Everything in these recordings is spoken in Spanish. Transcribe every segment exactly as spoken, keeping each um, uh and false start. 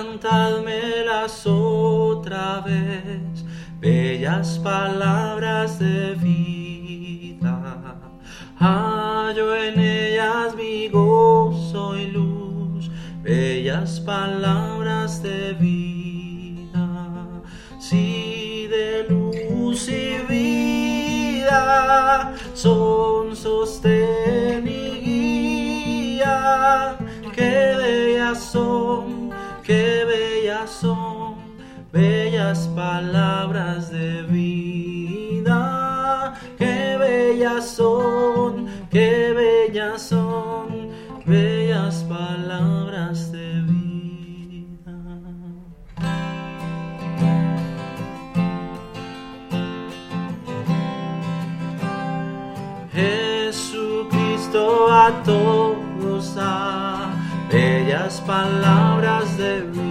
cantádmelas otra vez, bellas palabras de vida. Hallo en ellas mi gozo y luz, bellas palabras de vida. Si de luz y vida son sostén y guía, qué bellas son, qué bellas son, bellas palabras de vida. Qué bellas son, qué bellas son, bellas palabras de vida. Jesucristo a todos da bellas palabras de vida.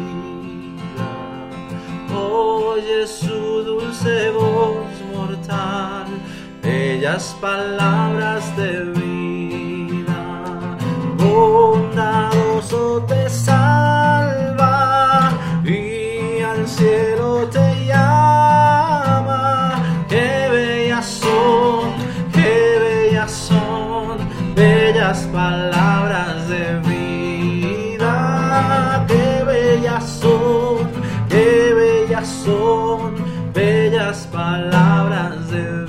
Oye su dulce voz mortal, bellas palabras de vida. Bondadoso te salva y al cielo te llama. Qué bellas son, qué bellas son, bellas palabras de vida. Qué bellas son, qué bellas son, bellas palabras de vida.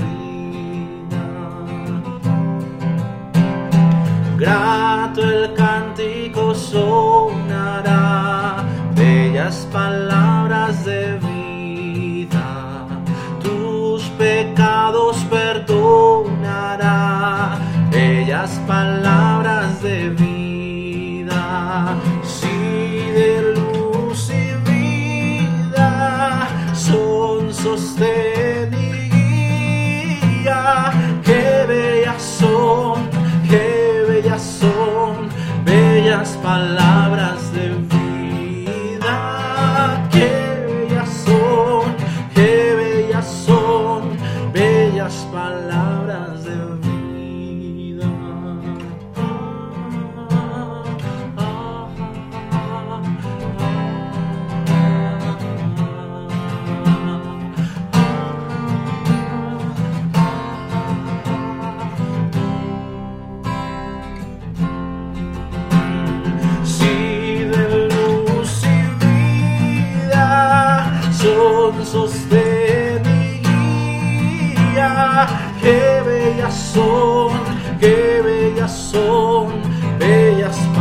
Grato el cántico sonará, bellas palabras de vida. Tus pecados perdonará, bellas palabras de vida. Si de luz y vida son sostén y guía, qué bellas son, qué bellas son, bellas palabras de vida. Qué bellas son, qué bellas son, bellas palabras de vida. Sostén y guía, qué bellas son, qué bellas son, bellas